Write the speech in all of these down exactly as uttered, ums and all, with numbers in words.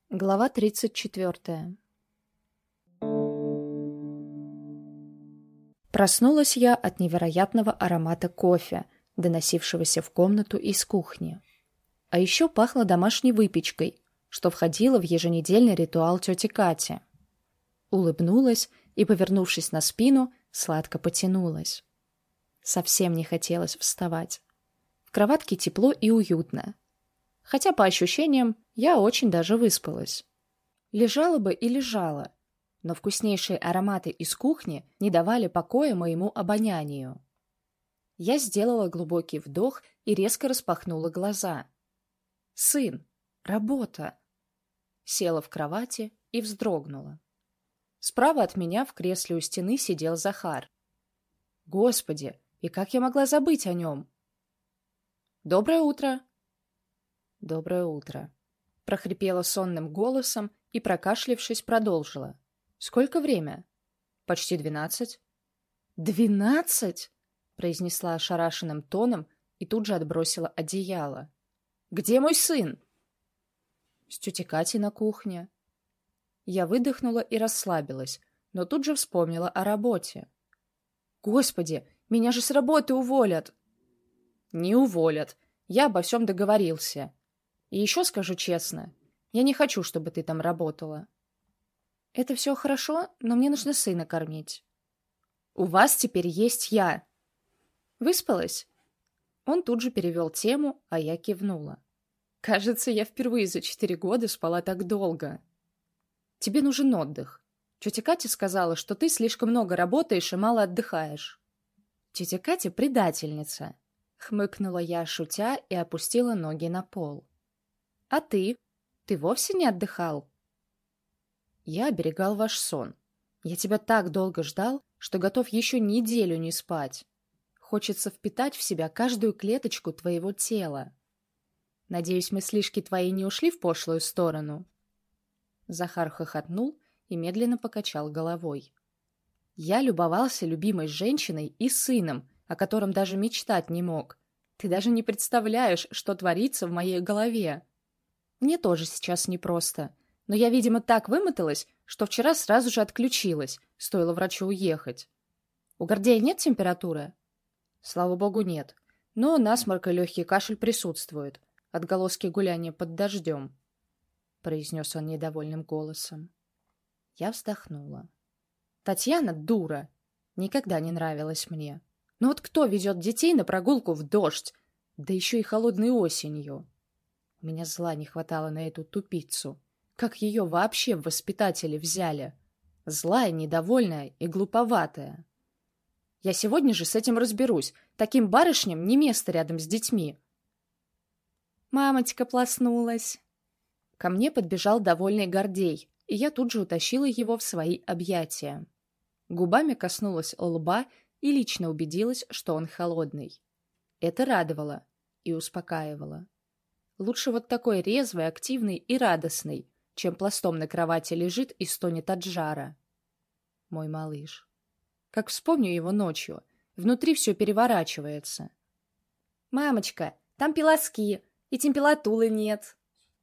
Глава тридцать четвертая. Проснулась я от невероятного аромата кофе, доносившегося в комнату из кухни. А еще пахло домашней выпечкой, что входило в еженедельный ритуал тети Кати. Улыбнулась и, повернувшись на спину, сладко потянулась. Совсем не хотелось вставать. В кроватке тепло и уютно. Хотя, по ощущениям, я очень даже выспалась. Лежала бы и лежала, но вкуснейшие ароматы из кухни не давали покоя моему обонянию. Я сделала глубокий вдох и резко распахнула глаза. Сын! Работа! Села в кровати и вздрогнула. Справа от меня в кресле у стены сидел Захар. Господи, и как я могла забыть о нем? «Доброе утро!» «Доброе утро!» Прохрипела сонным голосом и, прокашлявшись, продолжила. «Сколько время?» «Почти двенадцать». «Двенадцать?» произнесла ошарашенным тоном и тут же отбросила одеяло. «Где мой сын?» «С тетей Катей на кухне». Я выдохнула и расслабилась, но тут же вспомнила о работе. «Господи, меня же с работы уволят!» «Не уволят. Я обо всем договорился. И еще скажу честно, я не хочу, чтобы ты там работала». «Это все хорошо, но мне нужно сына кормить». «У вас теперь есть я». «Выспалась?» Он тут же перевел тему, а я кивнула. «Кажется, я впервые за четыре года спала так долго». «Тебе нужен отдых. Тетя Катя сказала, что ты слишком много работаешь и мало отдыхаешь». «Тетя Катя предательница», — хмыкнула я, шутя, и опустила ноги на пол. «А ты? Ты вовсе не отдыхал?» «Я оберегал ваш сон. Я тебя так долго ждал, что готов еще неделю не спать. Хочется впитать в себя каждую клеточку твоего тела. Надеюсь, мыслишки твои не ушли в пошлую сторону?» Захар хохотнул и медленно покачал головой. «Я любовался любимой женщиной и сыном, о котором даже мечтать не мог. Ты даже не представляешь, что творится в моей голове. Мне тоже сейчас непросто, но я, видимо, так вымоталась, что вчера сразу же отключилась, стоило врачу уехать. У Гордея нет температуры?» «Слава богу, нет. Но насморк и легкий кашель присутствуют. Отголоски гуляния под дождем», — произнес он недовольным голосом. Я вздохнула. «Татьяна дура. Никогда не нравилась мне. Но вот кто везет детей на прогулку в дождь, да еще и холодной осенью?» У меня зла не хватало на эту тупицу. Как ее вообще в воспитатели взяли? Злая, недовольная и глуповатая. Я сегодня же с этим разберусь. Таким барышням не место рядом с детьми. Мамочка проснулась. Ко мне подбежал довольный Гордей, и я тут же утащила его в свои объятия. Губами коснулась лба и лично убедилась, что он холодный. Это радовало и успокаивало. Лучше вот такой резвый, активный и радостный, чем пластом на кровати лежит и стонет от жара. Мой малыш. Как вспомню его ночью, внутри все переворачивается. «Мамочка, там пилоски, и температуры нет».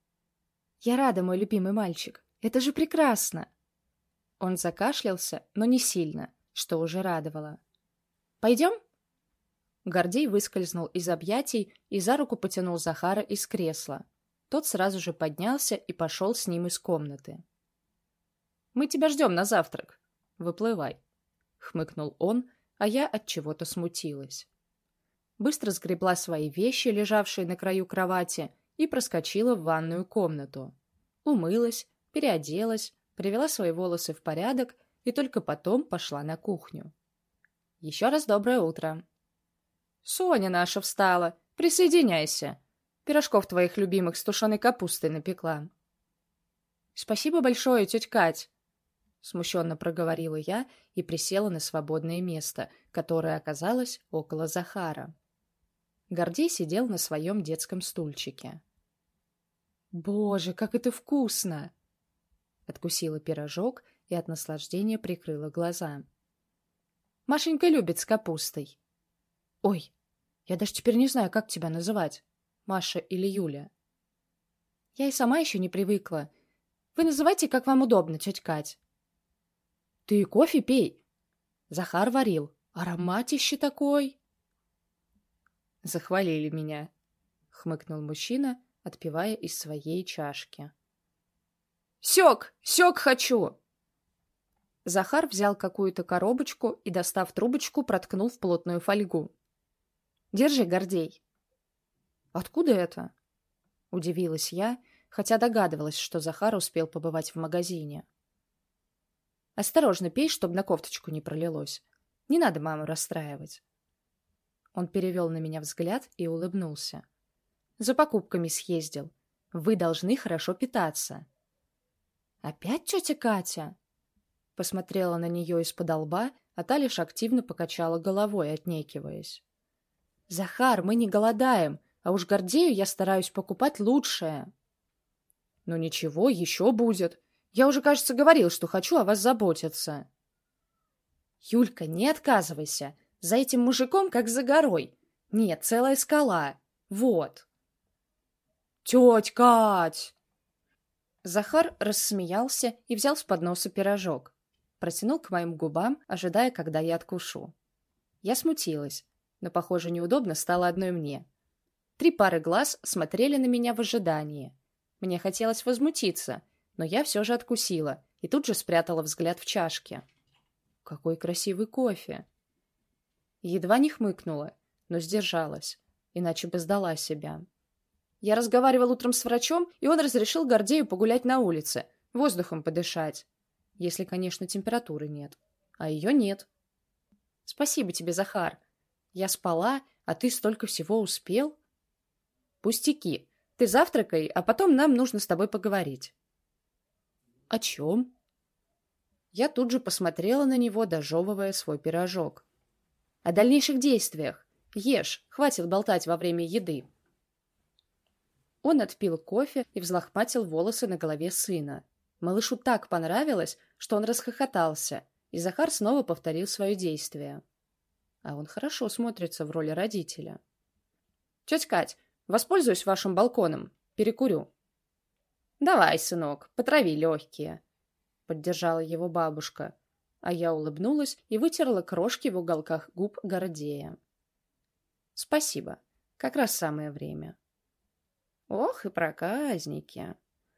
«Я рада, мой любимый мальчик. Это же прекрасно!» Он закашлялся, но не сильно, что уже радовало. «Пойдем?» Гордей выскользнул из объятий и за руку потянул Захара из кресла. Тот сразу же поднялся и пошел с ним из комнаты. «Мы тебя ждем на завтрак. Выплывай», — хмыкнул он, а я от чего-то смутилась. Быстро сгребла свои вещи, лежавшие на краю кровати, и проскочила в ванную комнату. Умылась, переоделась, привела свои волосы в порядок и только потом пошла на кухню. «Еще раз доброе утро». «Соня наша встала. Присоединяйся. Пирожков твоих любимых с тушеной капустой напекла». «Спасибо большое, тетя Кать», — смущенно проговорила я и присела на свободное место, которое оказалось около Захара. Гордей сидел на своем детском стульчике. «Боже, как это вкусно!» Откусила пирожок и от наслаждения прикрыла глаза. «Машенька любит с капустой». «Ой, я даже теперь не знаю, как тебя называть, Маша или Юля». Я и сама еще не привыкла. Вы называйте, как вам удобно, тетя Кать. Ты кофе пей. Захар варил. Ароматище такой. Захвалили меня, хмыкнул мужчина, отпивая из своей чашки. Сёк! Сёк хочу! Захар взял какую-то коробочку и, достав трубочку, проткнул в плотную фольгу. Держи, Гордей. Откуда это? Удивилась я, хотя догадывалась, что Захар успел побывать в магазине. Осторожно пей, чтобы на кофточку не пролилось. Не надо маму расстраивать. Он перевел на меня взгляд и улыбнулся. За покупками съездил. Вы должны хорошо питаться. Опять тетя Катя? Посмотрела на нее из-под лба, а та лишь активно покачала головой, отнекиваясь. Захар, мы не голодаем, а уж Гордею я стараюсь покупать лучшее. Ну ничего, еще будет. Я уже, кажется, говорил, что хочу о вас заботиться. Юлька, не отказывайся. За этим мужиком, как за горой. Нет, целая скала. Вот. Тетя Кать! Захар рассмеялся и взял с подноса пирожок. Протянул к моим губам, ожидая, когда я откушу. Я смутилась, но, похоже, неудобно стало одной мне. Три пары глаз смотрели на меня в ожидании. Мне хотелось возмутиться, но я все же откусила и тут же спрятала взгляд в чашке. Какой красивый кофе! Едва не хмыкнула, но сдержалась, иначе бы сдала себя. Я разговаривал утром с врачом, и он разрешил Гордею погулять на улице, воздухом подышать. Если, конечно, температуры нет. А ее нет. Спасибо тебе, Захар. Я спала, а ты столько всего успел. Пустяки. Ты завтракай, а потом нам нужно с тобой поговорить. О чем? Я тут же посмотрела на него, дожевывая свой пирожок. О дальнейших действиях. Ешь, хватит болтать во время еды. Он отпил кофе и взлохматил волосы на голове сына. Малышу так понравилось, что он расхохотался, и Захар снова повторил свое действие. А он хорошо смотрится в роли родителя. «Тетя Кать, воспользуюсь вашим балконом. Перекурю». «Давай, сынок, потрави легкие», — поддержала его бабушка, а я улыбнулась и вытерла крошки в уголках губ Гордея. «Спасибо. Как раз самое время». «Ох и проказники!»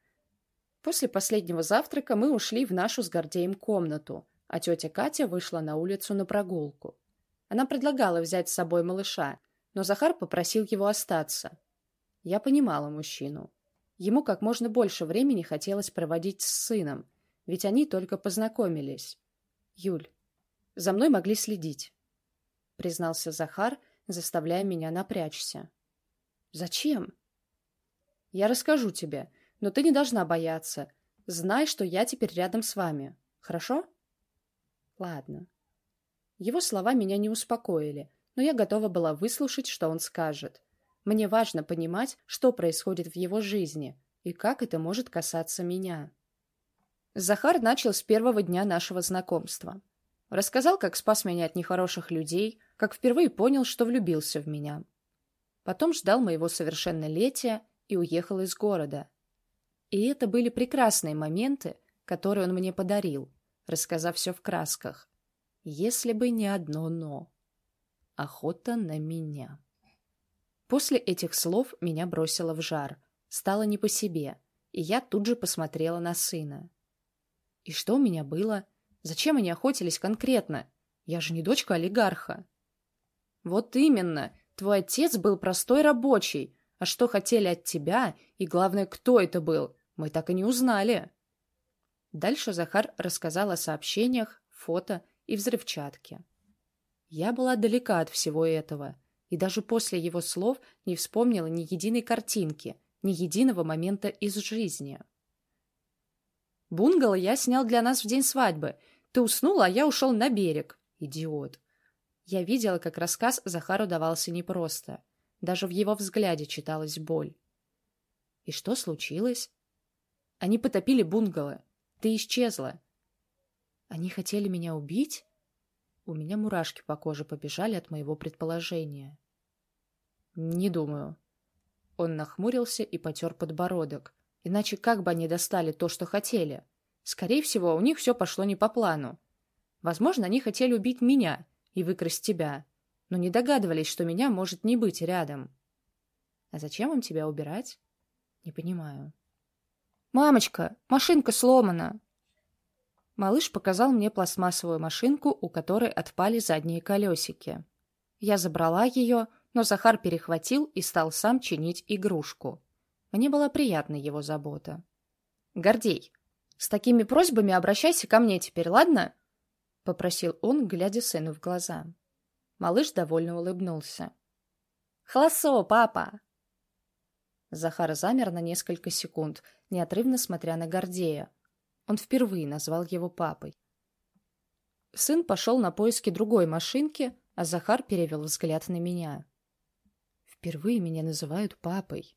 После последнего завтрака мы ушли в нашу с Гордеем комнату, а тетя Катя вышла на улицу на прогулку. Она предлагала взять с собой малыша, но Захар попросил его остаться. Я понимала мужчину. Ему как можно больше времени хотелось проводить с сыном, ведь они только познакомились. «Юль, за мной могли следить», — признался Захар, заставляя меня напрячься. «Зачем?» «Я расскажу тебе, но ты не должна бояться. Знай, что я теперь рядом с вами. Хорошо?» «Ладно». Его слова меня не успокоили, но я готова была выслушать, что он скажет. Мне важно понимать, что происходит в его жизни и как это может касаться меня. Захар начал с первого дня нашего знакомства. Рассказал, как спас меня от нехороших людей, как впервые понял, что влюбился в меня. Потом ждал моего совершеннолетия и уехал из города. И это были прекрасные моменты, которые он мне подарил, рассказав все в красках. Если бы не одно «но». Охота на меня. После этих слов меня бросило в жар. Стало не по себе, и я тут же посмотрела на сына. И что у меня было? Зачем они охотились конкретно? Я же не дочка олигарха. Вот именно, твой отец был простой рабочий, а что хотели от тебя, и главное, кто это был, мы так и не узнали. Дальше Захар рассказал о сообщениях, фото и взрывчатке. Я была далека от всего этого, и даже после его слов не вспомнила ни единой картинки, ни единого момента из жизни. Бунгало я снял для нас в день свадьбы. Ты уснула, а я ушел на берег. Идиот. Я видела, как рассказ Захару давался непросто. Даже в его взгляде читалась боль. И что случилось? Они потопили бунгало. Ты исчезла. Они хотели меня убить? У меня мурашки по коже побежали от моего предположения. Не думаю. Он нахмурился и потер подбородок, Иначе как бы они достали то, что хотели? Скорее всего, у них все пошло не по плану. Возможно, они хотели убить меня и выкрасть тебя, но не догадывались, что меня может не быть рядом. А зачем им тебя убирать? Не понимаю. «Мамочка, машинка сломана!» Малыш показал мне пластмассовую машинку, у которой отпали задние колесики. Я забрала ее, но Захар перехватил и стал сам чинить игрушку. Мне была приятна его забота. «Гордей, с такими просьбами обращайся ко мне теперь, ладно?» — попросил он, глядя сыну в глаза. Малыш довольно улыбнулся. «Холосо, папа!» Захар замер на несколько секунд, неотрывно смотря на Гордея. Он впервые назвал его папой. Сын пошел на поиски другой машинки, а Захар перевел взгляд на меня. «Впервые меня называют папой».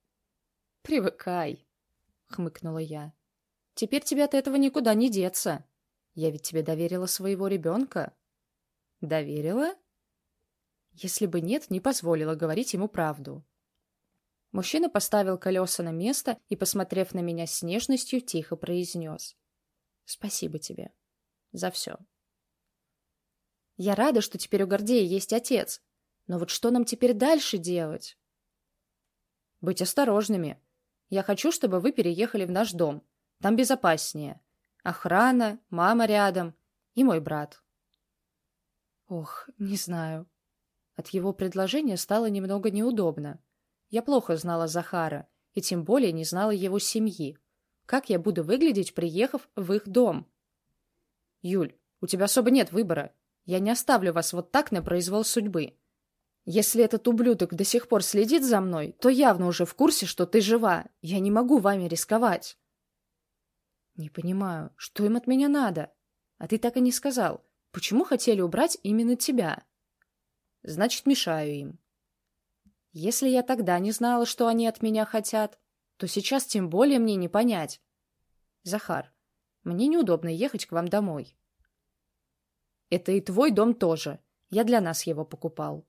«Привыкай», — хмыкнула я. «Теперь тебе от этого никуда не деться. Я ведь тебе доверила своего ребенка». «Доверила?» Если бы нет, не позволила говорить ему правду. Мужчина поставил колеса на место и, посмотрев на меня с нежностью, тихо произнес: «Спасибо тебе за все». «Я рада, что теперь у Гордея есть отец. Но вот что нам теперь дальше делать?» «Быть осторожными. Я хочу, чтобы вы переехали в наш дом. Там безопаснее. Охрана, мама рядом и мой брат». Ох, не знаю. От его предложения стало немного неудобно. Я плохо знала Захара, и тем более не знала его семьи. Как я буду выглядеть, приехав в их дом? «Юль, у тебя особо нет выбора. Я не оставлю вас вот так на произвол судьбы. Если этот ублюдок до сих пор следит за мной, то явно уже в курсе, что ты жива. Я не могу вами рисковать». «Не понимаю, что им от меня надо? А ты так и не сказал. Почему хотели убрать именно тебя?» «Значит, мешаю им». «Если я тогда не знала, что они от меня хотят, то сейчас тем более мне не понять. Захар, мне неудобно ехать к вам домой». «Это и твой дом тоже. Я для нас его покупал».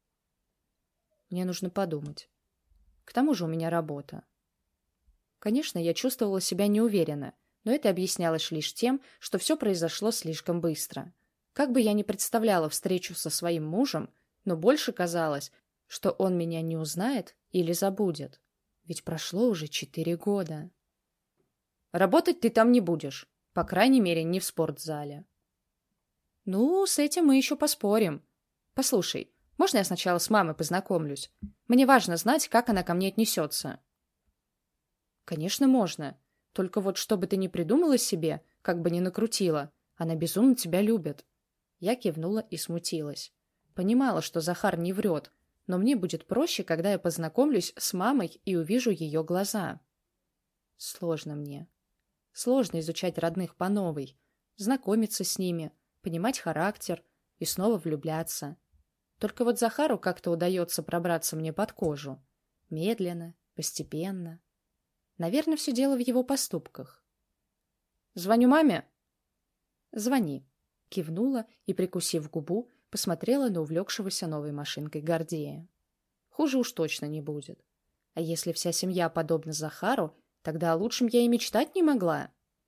Мне нужно подумать. К тому же у меня работа. Конечно, я чувствовала себя неуверенно, но это объяснялось лишь тем, что все произошло слишком быстро. Как бы я ни представляла встречу со своим мужем, но больше казалось, что он меня не узнает или забудет. Ведь прошло уже четыре года. «Работать ты там не будешь. По крайней мере, не в спортзале». «Ну, с этим мы еще поспорим. Послушай, можно я сначала с мамой познакомлюсь? Мне важно знать, как она ко мне отнесется». «Конечно, можно. Только вот чтобы ты не придумала себе, как бы ни накрутила, она безумно тебя любит». Я кивнула и смутилась. Понимала, что Захар не врет, но мне будет проще, когда я познакомлюсь с мамой и увижу ее глаза. Сложно мне. Сложно изучать родных по новой, знакомиться с ними, понимать характер и снова влюбляться. Только вот Захару как-то удается пробраться мне под кожу. Медленно, постепенно. Наверное, все дело в его поступках. «Звоню маме?» «Звони», — кивнула и, прикусив губу, посмотрела на увлекшегося новой машинкой Гордея. Хуже уж точно не будет. А если вся семья подобна Захару, тогда о лучшем я и мечтать не могла.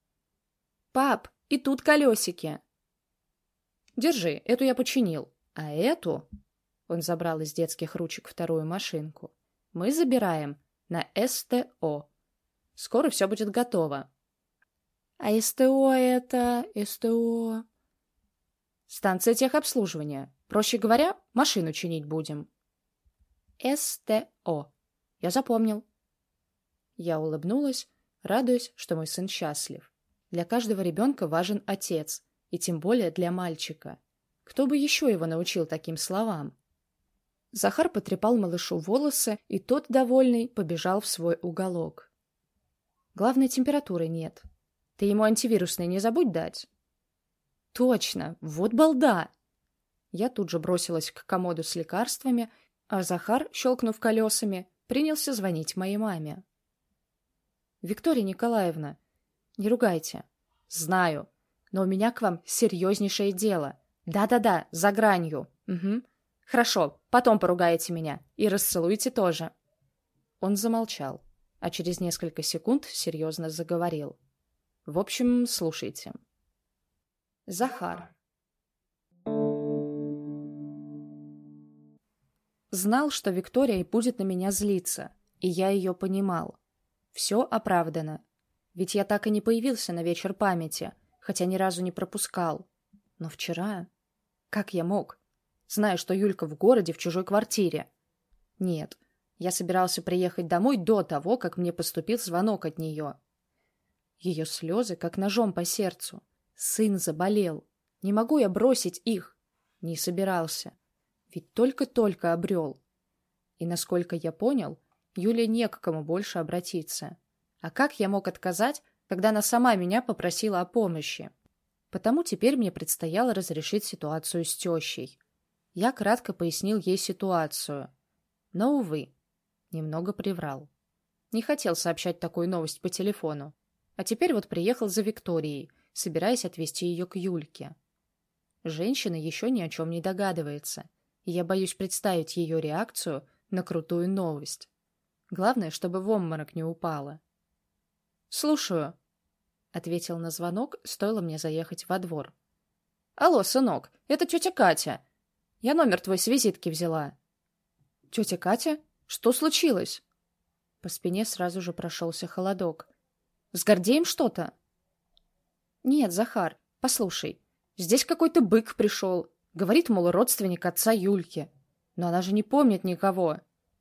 «Пап, и тут колесики!» «Держи, эту я починил. А эту...» Он забрал из детских ручек вторую машинку. «Мы забираем на эс тэ о. Скоро все будет готово». «А эс тэ о это... эс тэ о...» «Станция техобслуживания. Проще говоря, машину чинить будем». эс тэ о. Я запомнил. Я улыбнулась, радуясь, что мой сын счастлив. Для каждого ребенка важен отец, и тем более для мальчика. Кто бы еще его научил таким словам? Захар потрепал малышу волосы, и тот, довольный, побежал в свой уголок. «Главной температуры нет. Ты ему антивирусный не забудь дать». «Точно! Вот балда!» Я тут же бросилась к комоду с лекарствами, а Захар, щелкнув колесами, принялся звонить моей маме. «Виктория Николаевна, не ругайте. Знаю, но у меня к вам серьезнейшее дело. Да-да-да, за гранью. Угу. Хорошо, потом поругаете меня и расцелуете тоже». Он замолчал. а через несколько секунд серьезно заговорил. В общем, слушайте. Захар. Знал, что Виктория будет на меня злиться, и я ее понимал. Все оправдано. Ведь я так и не появился на вечер памяти, хотя ни разу не пропускал. Но вчера... Как я мог? Зная, что Юлька в городе, в чужой квартире. Нет, я собирался приехать домой до того, как мне поступил звонок от нее. Ее слезы, как ножом по сердцу. Сын заболел. Не могу я бросить их. Не собирался. Ведь только-только обрел. И, насколько я понял, Юле не к кому больше обратиться. А как я мог отказать, когда она сама меня попросила о помощи? Потому теперь мне предстояло разрешить ситуацию с тещей. Я кратко пояснил ей ситуацию. Но, увы, немного приврал. Не хотел сообщать такую новость по телефону. А теперь вот приехал за Викторией, собираясь отвезти ее к Юльке. Женщина еще ни о чем не догадывается, и я боюсь представить ее реакцию на крутую новость. Главное, чтобы в обморок не упала. «Слушаю», — ответил на звонок, стоило мне заехать во двор. «Алло, сынок, это тетя Катя. Я номер твой с визитки взяла». «Тетя Катя? Что случилось?» По спине сразу же прошелся холодок. «С Гордеем что-то?» «Нет, Захар, послушай, здесь какой-то бык пришел. Говорит, мол, родственник отца Юльки. Но она же не помнит никого».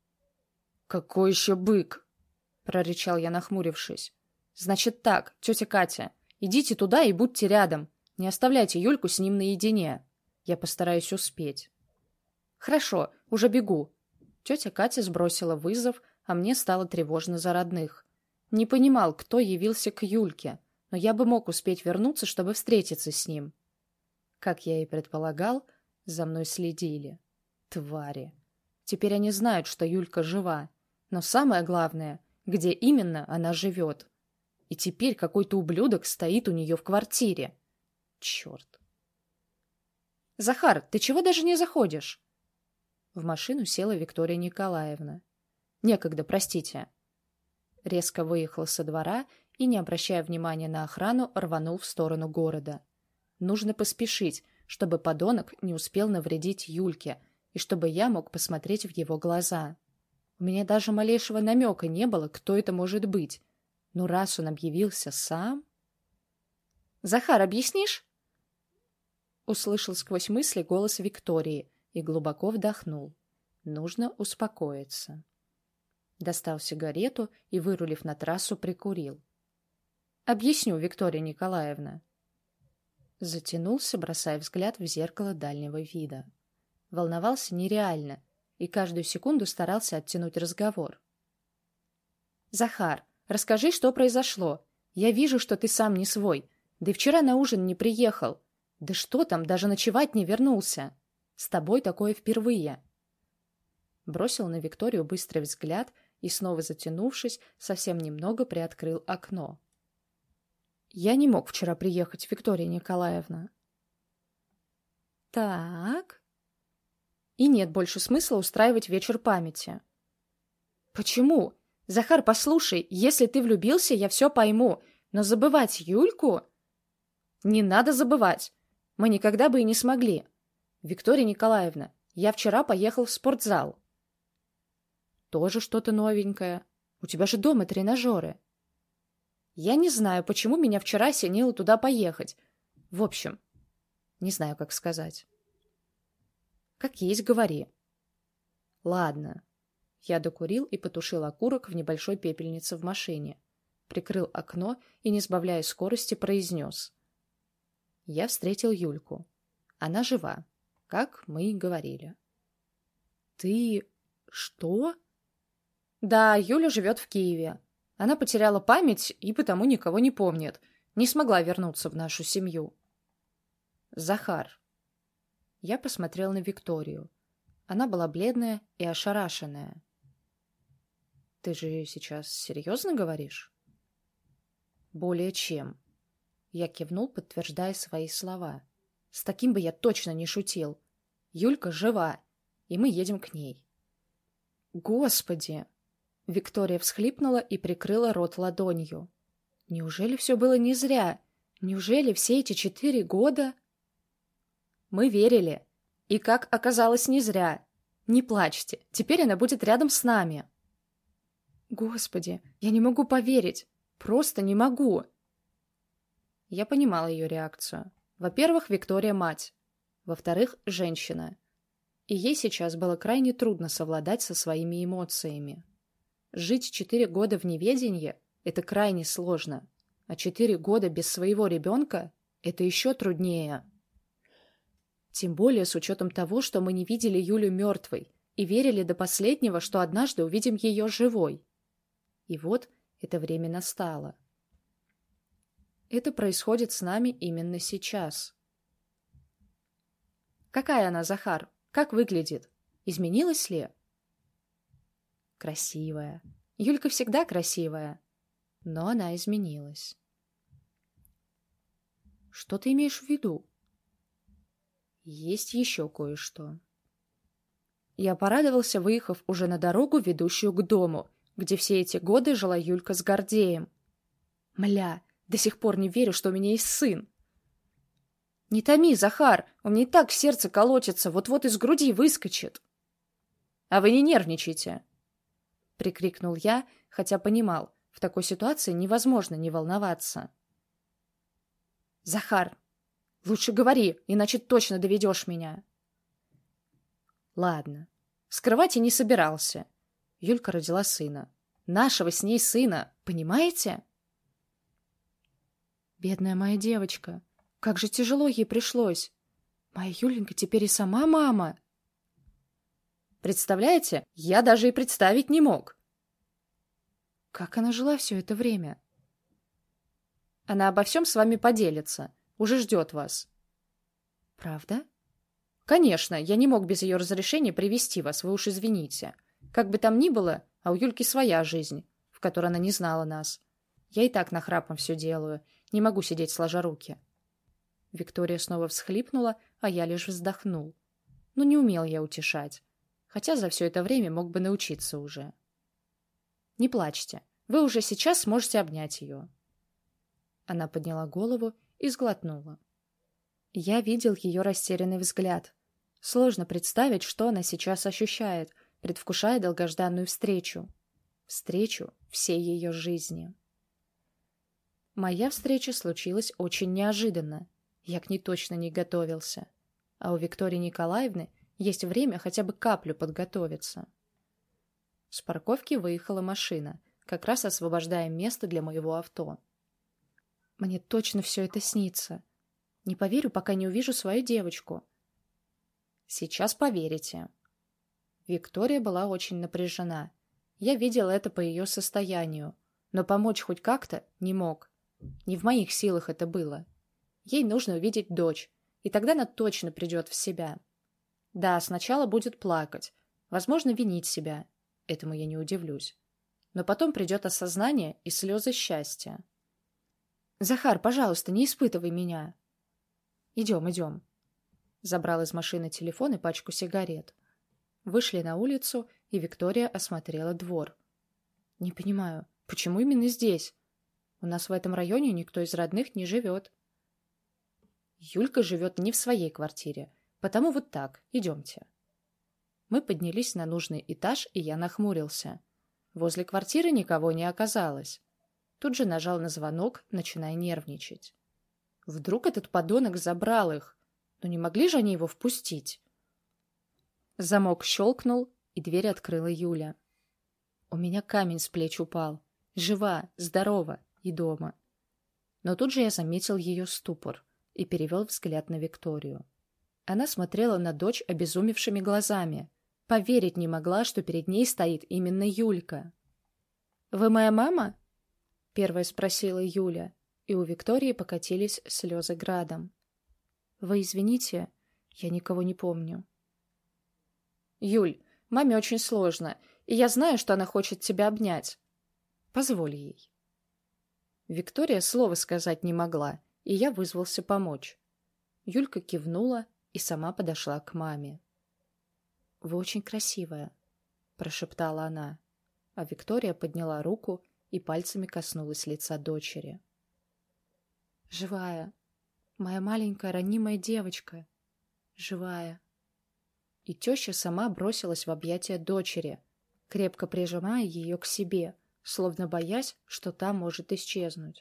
«Какой еще бык?» — прорычал я, нахмурившись. «Значит так, тетя Катя, идите туда и будьте рядом. Не оставляйте Юльку с ним наедине. Я постараюсь успеть». «Хорошо, уже бегу». Тетя Катя сбросила вызов, а мне стало тревожно за родных. Не понимал, кто явился к Юльке, но я бы мог успеть вернуться, чтобы встретиться с ним. Как я и предполагал, за мной следили. Твари. Теперь они знают, что Юлька жива. Но самое главное, где именно она живет. И теперь какой-то ублюдок стоит у нее в квартире. Черт. «Захар, ты чего даже не заходишь?» В машину села Виктория Николаевна. «Некогда, простите». Резко выехал со двора и, не обращая внимания на охрану, рванул в сторону города. Нужно поспешить, чтобы подонок не успел навредить Юльке, и чтобы я мог посмотреть в его глаза. У меня даже малейшего намека не было, кто это может быть. Но раз он объявился сам... «Захар, объяснишь?» Услышал сквозь мысли голос Виктории и глубоко вдохнул. Нужно успокоиться. Достал сигарету и, вырулив на трассу, прикурил. «Объясню, Виктория Николаевна». Затянулся, бросая взгляд в зеркало дальнего вида. Волновался нереально и каждую секунду старался оттянуть разговор. «Захар, расскажи, что произошло. Я вижу, что ты сам не свой. Да и вчера на ужин не приехал. Да что там, даже ночевать не вернулся. С тобой такое впервые». Бросил на Викторию быстрый взгляд и, снова затянувшись, совсем немного приоткрыл окно. «Я не мог вчера приехать, Виктория Николаевна». «Так...» И нет больше смысла устраивать вечер памяти. «Почему? Захар, послушай, если ты влюбился, я все пойму, но забывать Юльку...» «Не надо забывать. Мы никогда бы и не смогли. Виктория Николаевна, я вчера поехал в спортзал». «Тоже что-то новенькое. У тебя же дома тренажеры». «Я не знаю, почему меня вчера осенило туда поехать. В общем, не знаю, как сказать». «Как есть, говори». «Ладно». Я докурил и потушил окурок в небольшой пепельнице в машине. Прикрыл окно и, не сбавляя скорости, произнес. Я встретил Юльку. Она жива, как мы и говорили. «Ты... что?» «Да, Юля живет в Киеве. Она потеряла память и потому никого не помнит. Не смогла вернуться в нашу семью». «Захар». Я посмотрел на Викторию. Она была бледная и ошарашенная. «Ты же сейчас серьезно говоришь?» «Более чем». Я кивнул, подтверждая свои слова. «С таким бы я точно не шутил. Юлька жива, и мы едем к ней». «Господи!» Виктория всхлипнула и прикрыла рот ладонью. Неужели все было не зря? Неужели все эти четыре года... Мы верили. И, как оказалось, не зря. Не плачьте, теперь она будет рядом с нами. Господи, я не могу поверить. Просто не могу. Я понимала ее реакцию. Во-первых, Виктория мать. Во-вторых, женщина. И ей сейчас было крайне трудно совладать со своими эмоциями. Жить четыре года в неведении – это крайне сложно, а четыре года без своего ребенка – это еще труднее. Тем более с учетом того, что мы не видели Юлю мертвой и верили до последнего, что однажды увидим ее живой. И вот это время настало. Это происходит с нами именно сейчас. Какая она, Захар? Как выглядит? Изменилась ли? Красивая. Юлька всегда красивая. Но она изменилась. Что ты имеешь в виду? Есть еще кое-что. Я порадовался, выехав уже на дорогу, ведущую к дому, где все эти годы жила Юлька с Гордеем. Мля, до сих пор не верю, что у меня есть сын. Не томи, Захар, у меня и так сердце колотится, вот-вот из груди выскочит. А вы не нервничайте, — прикрикнул я, хотя понимал, в такой ситуации невозможно не волноваться. Захар, лучше говори, иначе точно доведешь меня. Ладно, скрывать и не собирался. Юлька родила сына. Нашего с ней сына, понимаете? Бедная моя девочка, как же тяжело ей пришлось. Моя Юленька теперь и сама мама. Представляете, я даже и представить не мог. Как она жила все это время? Она обо всем с вами поделится. Уже ждет вас. Правда? Конечно, я не мог без ее разрешения привести вас, вы уж извините. Как бы там ни было, а у Юльки своя жизнь, в которой она не знала нас. Я и так нахрапом все делаю, не могу сидеть сложа руки. Виктория снова всхлипнула, а я лишь вздохнул. Но не умел я утешать, хотя за все это время мог бы научиться уже. Не плачьте, вы уже сейчас сможете обнять ее. Она подняла голову и сглотнула. Я видел ее растерянный взгляд. Сложно представить, что она сейчас ощущает, предвкушая долгожданную встречу. Встречу всей ее жизни. Моя встреча случилась очень неожиданно. Я к ней точно не готовился. А у Виктории Николаевны есть время хотя бы каплю подготовиться. С парковки выехала машина, как раз освобождая место для моего авто. Мне точно все это снится. Не поверю, пока не увижу свою девочку. Сейчас поверите. Виктория была очень напряжена. Я видел это по ее состоянию, но помочь хоть как-то не мог. Не в моих силах это было. Ей нужно увидеть дочь, и тогда она точно придет в себя. Да, сначала будет плакать, возможно, винить себя. Этому я не удивлюсь. Но потом придет осознание и слезы счастья. «Захар, пожалуйста, не испытывай меня». «Идем, идем». Забрал из машины телефон и пачку сигарет. Вышли на улицу, и Виктория осмотрела двор. «Не понимаю, почему именно здесь? У нас в этом районе никто из родных не живет». «Юлька живет не в своей квартире, потому вот так, идемте». Мы поднялись на нужный этаж, и я нахмурился. Возле квартиры никого не оказалось. Тут же нажал на звонок, начиная нервничать. Вдруг этот подонок забрал их? Но не могли же они его впустить? Замок щелкнул, и дверь открыла Юля. У меня камень с плеч упал. Жива, здорова и дома. Но тут же я заметил ее ступор и перевел взгляд на Викторию. Она смотрела на дочь обезумевшими глазами. Поверить не могла, что перед ней стоит именно Юлька. «Вы моя мама?» — первая спросила Юля, и у Виктории покатились слезы градом. «Вы извините, я никого не помню». «Юль, маме очень сложно, и я знаю, что она хочет тебя обнять. Позволь ей». Виктория слова сказать не могла, и я вызвался помочь. Юлька кивнула и сама подошла к маме. «Вы очень красивая», — прошептала она. А Виктория подняла руку и пальцами коснулась лица дочери. «Живая! Моя маленькая ранимая девочка! Живая!» И теща сама бросилась в объятия дочери, крепко прижимая ее к себе, словно боясь, что та может исчезнуть.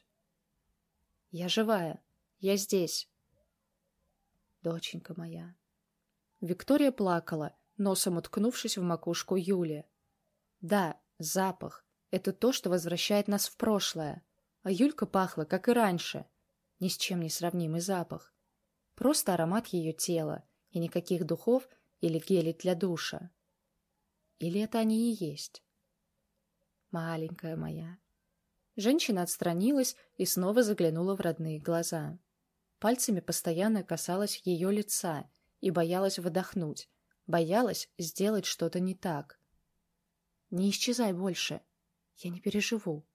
«Я живая! Я здесь!» «Доченька моя!» Виктория плакала, носом уткнувшись в макушку Юли. «Да, запах — это то, что возвращает нас в прошлое, а Юлька пахла, как и раньше, ни с чем не сравнимый запах. Просто аромат ее тела, и никаких духов или гелей для душа. Или это они и есть? Маленькая моя». Женщина отстранилась и снова заглянула в родные глаза. Пальцами постоянно касалась ее лица и боялась выдохнуть, боялась сделать что-то не так. «Не исчезай больше, я не переживу».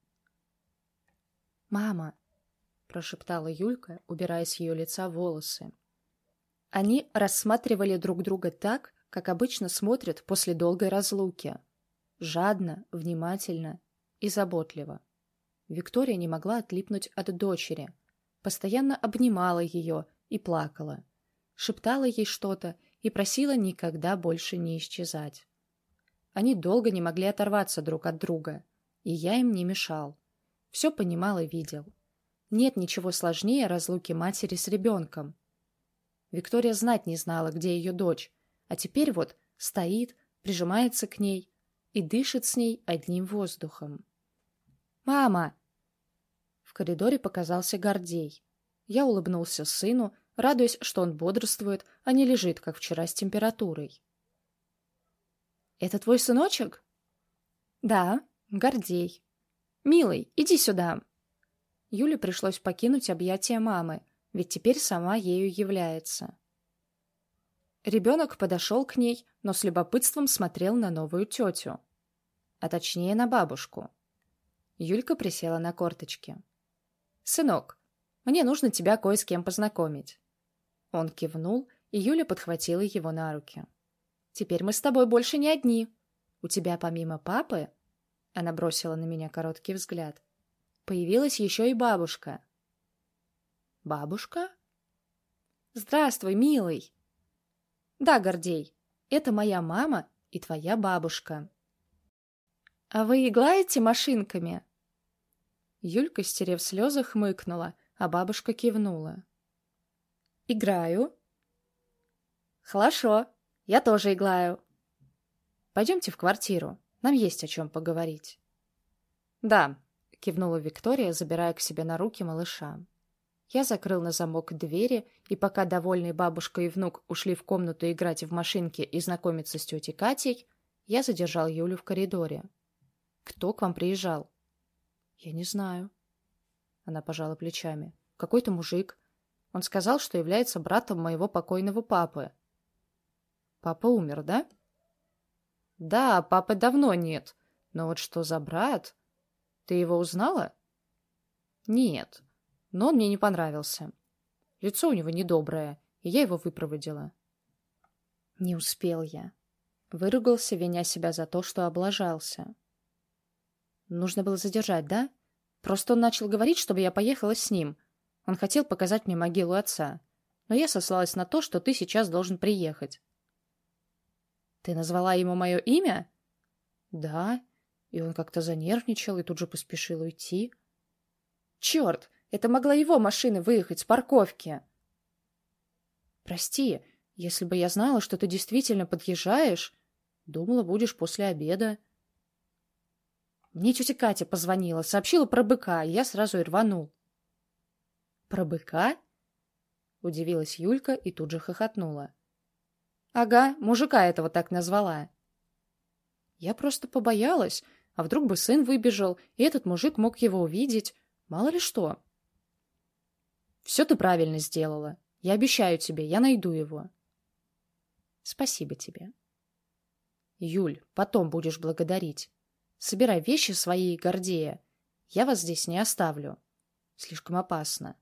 «Мама», — прошептала Юлька, убирая с ее лица волосы. Они рассматривали друг друга так, как обычно смотрят после долгой разлуки. Жадно, внимательно и заботливо. Виктория не могла отлипнуть от дочери, постоянно обнимала ее и плакала, шептала ей что-то и просила никогда больше не исчезать. Они долго не могли оторваться друг от друга, и я им не мешал. Все понимал и видел. Нет ничего сложнее разлуки матери с ребенком. Виктория знать не знала, где ее дочь, а теперь вот стоит, прижимается к ней и дышит с ней одним воздухом. «Мама!» В коридоре показался Гордей. Я улыбнулся сыну, радуясь, что он бодрствует, а не лежит, как вчера, с температурой. «Это твой сыночек?» «Да, Гордей. Милый, иди сюда». Юле пришлось покинуть объятия мамы, ведь теперь сама ею является. Ребенок подошел к ней, но с любопытством смотрел на новую тетю. А точнее, на бабушку. Юлька присела на корточки. «Сынок, мне нужно тебя кое с кем познакомить». Он кивнул, и Юля подхватила его на руки. «Теперь мы с тобой больше не одни. У тебя помимо папы...» Она бросила на меня короткий взгляд. «Появилась еще и бабушка». «Бабушка?» «Здравствуй, милый!» «Да, Гордей, это моя мама и твоя бабушка». «А вы играете машинками?» Юлька, стерев слезы, хмыкнула, а бабушка кивнула. «Играю». «Хорошо, я тоже играю». «Пойдемте в квартиру, нам есть о чем поговорить». «Да», — кивнула Виктория, забирая к себе на руки малыша. Я закрыл на замок двери, и пока довольные бабушка и внук ушли в комнату играть в машинки и знакомиться с тетей Катей, я задержал Юлю в коридоре. «Кто к вам приезжал?» «Я не знаю». Она пожала плечами. «Какой-то мужик. Он сказал, что является братом моего покойного папы». «Папа умер, да?» «Да, папы давно нет. Но вот что за брат? Ты его узнала?» «Нет, но он мне не понравился. Лицо у него недоброе, и я его выпроводила». Не успел я. Выругался, виня себя за то, что облажался. Нужно было задержать, да? Просто он начал говорить, чтобы я поехала с ним. Он хотел показать мне могилу отца. Но я сослалась на то, что ты сейчас должен приехать. Ты назвала ему мое имя? Да. И он как-то занервничал и тут же поспешил уйти. Черт, это могла его машина выехать с парковки. Прости, если бы я знала, что ты действительно подъезжаешь, думала, будешь после обеда. Мне тетя Катя позвонила, сообщила про быка, и я сразу и рванул. «Про быка?» — удивилась Юлька и тут же хохотнула. «Ага, мужика этого так назвала». Я просто побоялась, а вдруг бы сын выбежал, и этот мужик мог его увидеть. Мало ли что. «Все ты правильно сделала. Я обещаю тебе, я найду его». «Спасибо тебе». «Юль, потом будешь благодарить. Собирай вещи свои, Гордея. Я вас здесь не оставлю. Слишком опасно».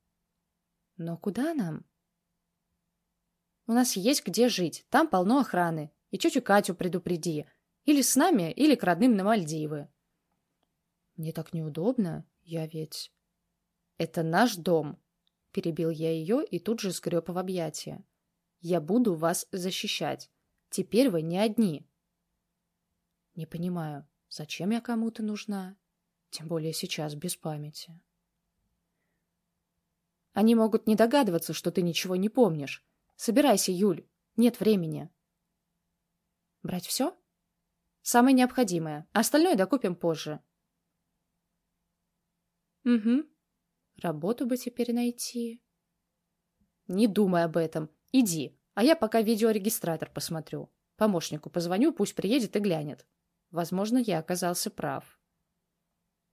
«Но куда нам?» «У нас есть где жить. Там полно охраны. И тетю Катю предупреди. Или с нами, или к родным на Мальдивы. Мне так неудобно. Я ведь... Это наш дом. Перебил я ее и тут же сгреб в объятия. Я буду вас защищать. Теперь вы не одни. Не понимаю, зачем я кому-то нужна? Тем более сейчас, без памяти. Они могут не догадываться, что ты ничего не помнишь. Собирайся, Юль. Нет времени. Брать все? Самое необходимое. Остальное докупим позже. Угу. Работу бы теперь найти. Не думай об этом. Иди. А я пока видеорегистратор посмотрю. Помощнику позвоню, пусть приедет и глянет. Возможно, я оказался прав.